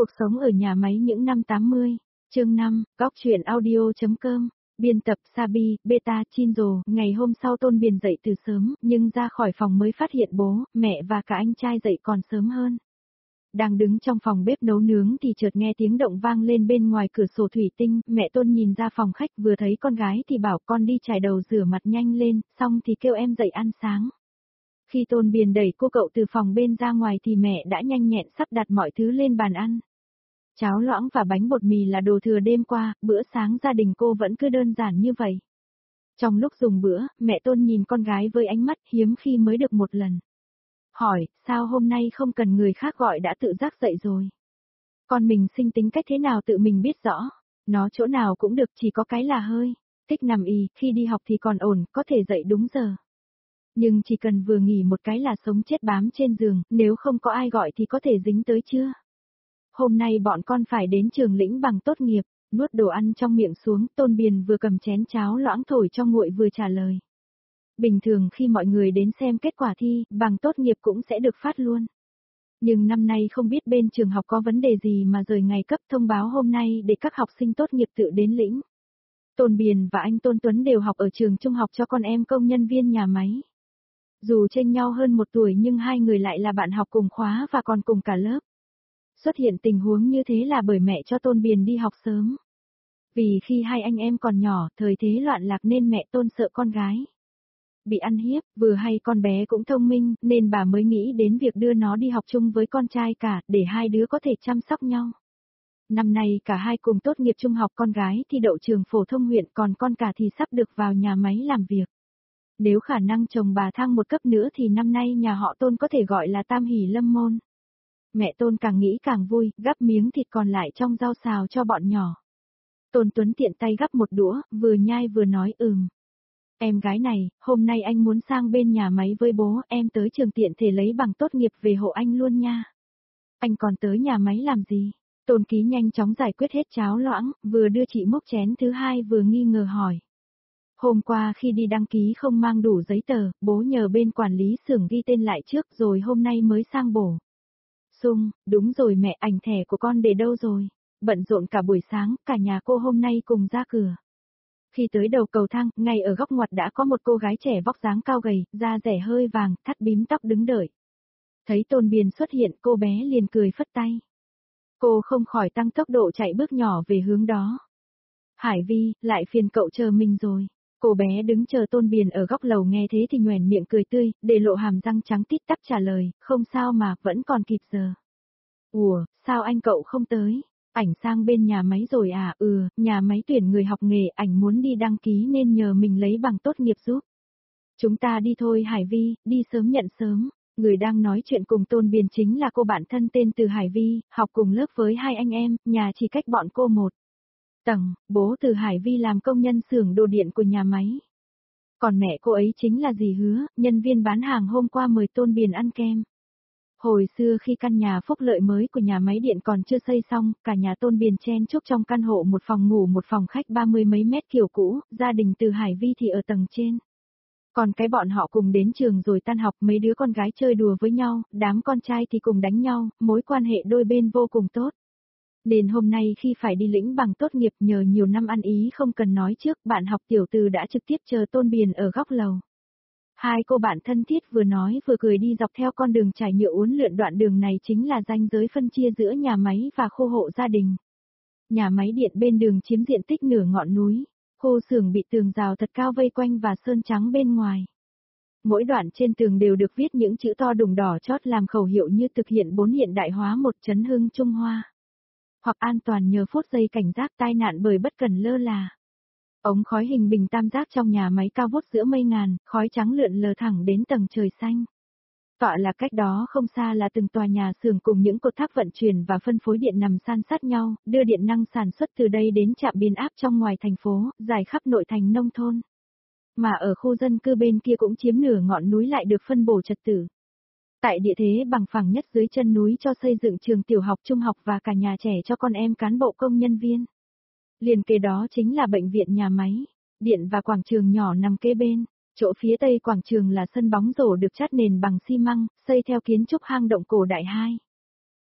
Cuộc sống ở nhà máy những năm 80, chương 5, góc truyện audio.com, biên tập Sabi, Beta, Chinzo. Ngày hôm sau Tôn Biền dậy từ sớm, nhưng ra khỏi phòng mới phát hiện bố, mẹ và cả anh trai dậy còn sớm hơn. Đang đứng trong phòng bếp nấu nướng thì chợt nghe tiếng động vang lên bên ngoài cửa sổ thủy tinh, mẹ Tôn nhìn ra phòng khách vừa thấy con gái thì bảo con đi chải đầu rửa mặt nhanh lên, xong thì kêu em dậy ăn sáng. Khi Tôn Biền đẩy cô cậu từ phòng bên ra ngoài thì mẹ đã nhanh nhẹn sắp đặt mọi thứ lên bàn ăn. Cháo loãng và bánh bột mì là đồ thừa đêm qua, bữa sáng gia đình cô vẫn cứ đơn giản như vậy. Trong lúc dùng bữa, mẹ Tôn nhìn con gái với ánh mắt hiếm khi mới được một lần. Hỏi, sao hôm nay không cần người khác gọi đã tự giác dậy rồi? Con mình sinh tính cách thế nào tự mình biết rõ, nó chỗ nào cũng được chỉ có cái là hơi, thích nằm ì, khi đi học thì còn ổn, có thể dậy đúng giờ. Nhưng chỉ cần vừa nghỉ một cái là sống chết bám trên giường, nếu không có ai gọi thì có thể dính tới chưa? Hôm nay bọn con phải đến trường lĩnh bằng tốt nghiệp, nuốt đồ ăn trong miệng xuống, Tôn Biền vừa cầm chén cháo loãng thổi cho nguội vừa trả lời. Bình thường khi mọi người đến xem kết quả thi, bằng tốt nghiệp cũng sẽ được phát luôn. Nhưng năm nay không biết bên trường học có vấn đề gì mà rời ngày cấp thông báo hôm nay để các học sinh tốt nghiệp tự đến lĩnh. Tôn Biền và anh Tôn Tuấn đều học ở trường trung học cho con em công nhân viên nhà máy. Dù chênh nhau hơn một tuổi nhưng hai người lại là bạn học cùng khóa và còn cùng cả lớp. Xuất hiện tình huống như thế là bởi mẹ cho Tôn Biền đi học sớm. Vì khi hai anh em còn nhỏ, thời thế loạn lạc nên mẹ Tôn sợ con gái bị ăn hiếp, vừa hay con bé cũng thông minh, nên bà mới nghĩ đến việc đưa nó đi học chung với con trai cả, để hai đứa có thể chăm sóc nhau. Năm nay cả hai cùng tốt nghiệp trung học, con gái thì đậu trường phổ thông huyện, còn con cả thì sắp được vào nhà máy làm việc. Nếu khả năng chồng bà thăng một cấp nữa thì năm nay nhà họ Tôn có thể gọi là tam hỷ lâm môn. Mẹ Tôn càng nghĩ càng vui, gắp miếng thịt còn lại trong rau xào cho bọn nhỏ. Tôn Tuấn tiện tay gắp một đũa, vừa nhai vừa nói Em gái này, hôm nay anh muốn sang bên nhà máy với bố, em tới trường tiện thể lấy bằng tốt nghiệp về hộ anh luôn nha. Anh còn tới nhà máy làm gì? Tôn Ký nhanh chóng giải quyết hết cháo loãng, vừa đưa chị múc chén thứ hai vừa nghi ngờ hỏi. Hôm qua khi đi đăng ký không mang đủ giấy tờ, bố nhờ bên quản lý xưởng ghi tên lại trước rồi hôm nay mới sang bổ sung. Đúng rồi mẹ, ảnh thẻ của con để đâu rồi? Bận rộn cả buổi sáng, cả nhà cô hôm nay cùng ra cửa. Khi tới đầu cầu thang, ngay ở góc ngoặt đã có một cô gái trẻ vóc dáng cao gầy, da dẻ hơi vàng, thắt bím tóc đứng đợi. Thấy Tôn Biền xuất hiện, cô bé liền cười phất tay. Cô không khỏi tăng tốc độ chạy bước nhỏ về hướng đó. Hải Vi, lại phiền cậu chờ mình rồi. Cô bé đứng chờ Tôn Biền ở góc lầu nghe thế thì nhoẻn miệng cười tươi, để lộ hàm răng trắng tít tắp trả lời, không sao mà, vẫn còn kịp giờ. Ủa, sao anh cậu không tới? Ảnh sang bên nhà máy rồi à? Nhà máy tuyển người học nghề, ảnh muốn đi đăng ký nên nhờ mình lấy bằng tốt nghiệp giúp. Chúng ta đi thôi Hải Vi, đi sớm nhận sớm. Người đang nói chuyện cùng Tôn Biền chính là cô bạn thân tên Từ Hải Vi, học cùng lớp với hai anh em, nhà chỉ cách bọn cô một tầng. Bố Từ Hải Vi làm công nhân xưởng đồ điện của nhà máy. Còn mẹ cô ấy chính là dì Hứa, nhân viên bán hàng hôm qua mời Tôn Biền ăn kem. Hồi xưa khi căn nhà phúc lợi mới của nhà máy điện còn chưa xây xong, cả nhà Tôn Biền chen chúc trong căn hộ một phòng ngủ một phòng khách 30 mấy mét kiểu cũ, gia đình Từ Hải Vi thì ở tầng trên. Còn cái bọn họ cùng đến trường rồi tan học, mấy đứa con gái chơi đùa với nhau, đám con trai thì cùng đánh nhau, mối quan hệ đôi bên vô cùng tốt. Nên hôm nay khi phải đi lĩnh bằng tốt nghiệp nhờ nhiều năm ăn ý không cần nói trước, bạn học tiểu Từ đã trực tiếp chờ Tôn Biền ở góc lầu. Hai cô bạn thân thiết vừa nói vừa cười đi dọc theo con đường trải nhựa uốn lượn, đoạn đường này chính là ranh giới phân chia giữa nhà máy và khu hộ gia đình. Nhà máy điện bên đường chiếm diện tích nửa ngọn núi, khu xưởng bị tường rào thật cao vây quanh và sơn trắng bên ngoài. Mỗi đoạn trên tường đều được viết những chữ to đùng đỏ chót làm khẩu hiệu như thực hiện 4 hiện đại hóa, 1 chấn hưng Trung Hoa. Hoặc an toàn nhờ phút giây cảnh giác, tai nạn bởi bất cẩn lơ là. Ống khói hình bình tam giác trong nhà máy cao vút giữa mây ngàn, khói trắng lượn lờ thẳng đến tầng trời xanh. Tọa là cách đó không xa là từng tòa nhà xưởng cùng những cột tháp vận chuyển và phân phối điện nằm san sát nhau, đưa điện năng sản xuất từ đây đến trạm biến áp trong ngoài thành phố, dài khắp nội thành nông thôn. Mà ở khu dân cư bên kia cũng chiếm nửa ngọn núi lại được phân bổ trật tự. Tại địa thế bằng phẳng nhất dưới chân núi cho xây dựng trường tiểu học, trung học và cả nhà trẻ cho con em cán bộ công nhân viên. Liền kế đó chính là bệnh viện nhà máy, điện và quảng trường nhỏ nằm kế bên. Chỗ phía tây quảng trường là sân bóng rổ được chát nền bằng xi măng, xây theo kiến trúc hang động cổ đại 2.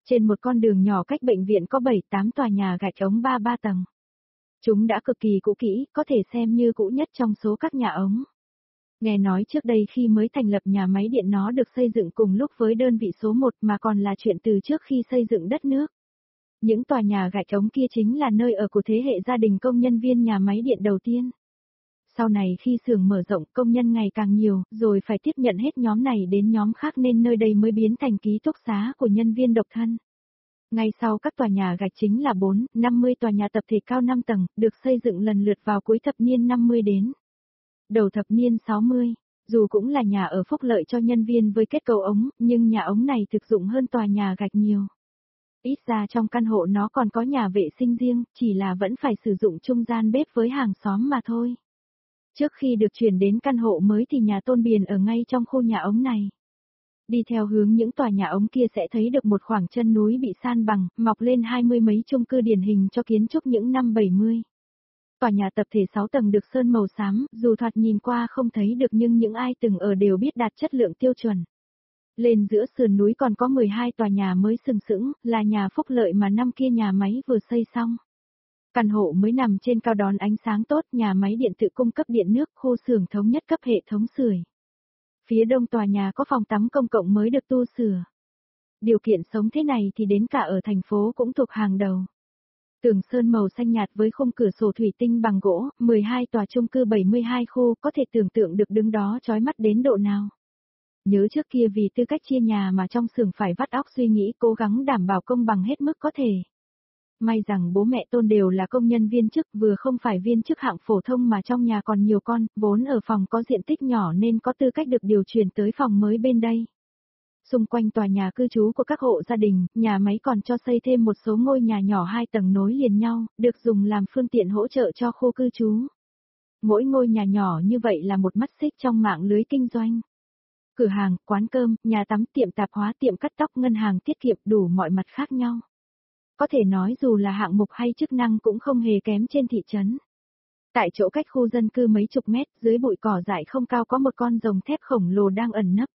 Trên một con đường nhỏ cách bệnh viện có 7-8 tòa nhà gạch ống 3 tầng. Chúng đã cực kỳ cũ kỹ, có thể xem như cũ nhất trong số các nhà ống. Nghe nói trước đây khi mới thành lập nhà máy điện nó được xây dựng cùng lúc với đơn vị số 1 mà còn là chuyện từ trước khi xây dựng đất nước. Những tòa nhà gạch ống kia chính là nơi ở của thế hệ gia đình công nhân viên nhà máy điện đầu tiên. Sau này khi xưởng mở rộng công nhân ngày càng nhiều, rồi phải tiếp nhận hết nhóm này đến nhóm khác nên nơi đây mới biến thành ký túc xá của nhân viên độc thân. Ngay sau các tòa nhà gạch chính là 50 tòa nhà tập thể cao 5 tầng, được xây dựng lần lượt vào cuối thập niên 50 đến đầu thập niên 60. Dù cũng là nhà ở phúc lợi cho nhân viên với kết cấu ống, nhưng nhà ống này thực dụng hơn tòa nhà gạch nhiều. Ít ra trong căn hộ nó còn có nhà vệ sinh riêng, chỉ là vẫn phải sử dụng chung gian bếp với hàng xóm mà thôi. Trước khi được chuyển đến căn hộ mới thì nhà Tôn Biền ở ngay trong khu nhà ống này. Đi theo hướng những tòa nhà ống kia sẽ thấy được một khoảng chân núi bị san bằng, mọc lên 20 mấy chung cư điển hình cho kiến trúc những năm 70. Tòa nhà tập thể 6 tầng được sơn màu xám, dù thoạt nhìn qua không thấy được nhưng những ai từng ở đều biết đạt chất lượng tiêu chuẩn. Lên giữa sườn núi còn có 12 tòa nhà mới sừng sững, là nhà phúc lợi mà năm kia nhà máy vừa xây xong. Căn hộ mới nằm trên cao đón ánh sáng tốt, nhà máy điện tự cung cấp điện nước, khu xưởng thống nhất cấp hệ thống sưởi. Phía đông tòa nhà có phòng tắm công cộng mới được tu sửa. Điều kiện sống thế này thì đến cả ở thành phố cũng thuộc hàng đầu. Tường sơn màu xanh nhạt với khung cửa sổ thủy tinh bằng gỗ, 12 tòa chung cư 72 khu, có thể tưởng tượng được đứng đó chói mắt đến độ nào. Nhớ trước kia vì tư cách chia nhà mà trong xưởng phải vắt óc suy nghĩ cố gắng đảm bảo công bằng hết mức có thể. May rằng bố mẹ Tôn đều là công nhân viên chức, vừa không phải viên chức hạng phổ thông mà trong nhà còn nhiều con, vốn ở phòng có diện tích nhỏ nên có tư cách được điều chuyển tới phòng mới bên đây. Xung quanh tòa nhà cư trú của các hộ gia đình, nhà máy còn cho xây thêm một số ngôi nhà nhỏ 2 tầng nối liền nhau, được dùng làm phương tiện hỗ trợ cho khu cư trú. Mỗi ngôi nhà nhỏ như vậy là một mắt xích trong mạng lưới kinh doanh. Cửa hàng, quán cơm, nhà tắm, tiệm tạp hóa, tiệm cắt tóc, ngân hàng tiết kiệm, đủ mọi mặt khác nhau. Có thể nói dù là hạng mục hay chức năng cũng không hề kém trên thị trấn. Tại chỗ cách khu dân cư mấy chục mét, dưới bụi cỏ dại không cao có một con rồng thép khổng lồ đang ẩn nấp.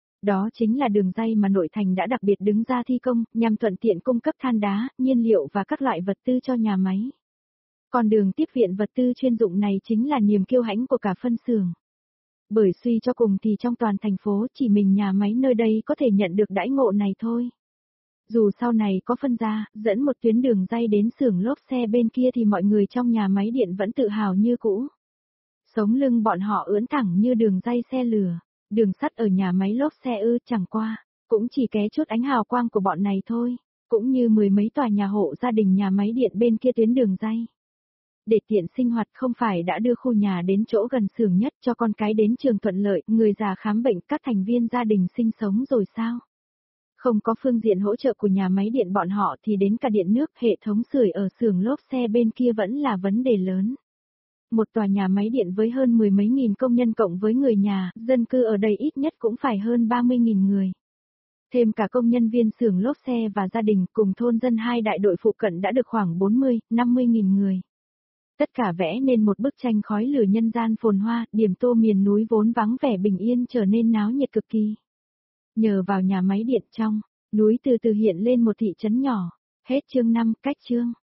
Đó chính là đường ray mà nội thành đã đặc biệt đứng ra thi công, nhằm thuận tiện cung cấp than đá, nhiên liệu và các loại vật tư cho nhà máy. Còn đường tiếp viện vật tư chuyên dụng này chính là niềm kiêu hãnh của cả phân xưởng. Bởi suy cho cùng thì trong toàn thành phố chỉ mình nhà máy nơi đây có thể nhận được đãi ngộ này thôi. Dù sau này có phân ra, dẫn một tuyến đường ray đến xưởng lốp xe bên kia thì mọi người trong nhà máy điện vẫn tự hào như cũ. Sống lưng bọn họ ưỡn thẳng như đường ray xe lửa, đường sắt ở nhà máy lốp xe chẳng qua, cũng chỉ ké chút ánh hào quang của bọn này thôi, cũng như mười mấy tòa nhà hộ gia đình nhà máy điện bên kia tuyến đường ray. Để tiện sinh hoạt không phải đã đưa khu nhà đến chỗ gần xưởng nhất cho con cái đến trường thuận lợi, người già khám bệnh, các thành viên gia đình sinh sống rồi sao? Không có phương diện hỗ trợ của nhà máy điện bọn họ thì đến cả điện nước, hệ thống sưởi ở xưởng lốp xe bên kia vẫn là vấn đề lớn. Một tòa nhà máy điện với hơn 10 mấy nghìn công nhân cộng với người nhà, dân cư ở đây ít nhất cũng phải hơn 30.000 người. Thêm cả công nhân viên xưởng lốp xe và gia đình cùng thôn dân hai đại đội phụ cận đã được khoảng 40-50.000 người. Tất cả vẽ nên một bức tranh khói lửa nhân gian phồn hoa, điểm tô miền núi vốn vắng vẻ bình yên trở nên náo nhiệt cực kỳ. Nhờ vào nhà máy điện trong núi từ từ hiện lên một thị trấn nhỏ. Hết chương 5, cách chương.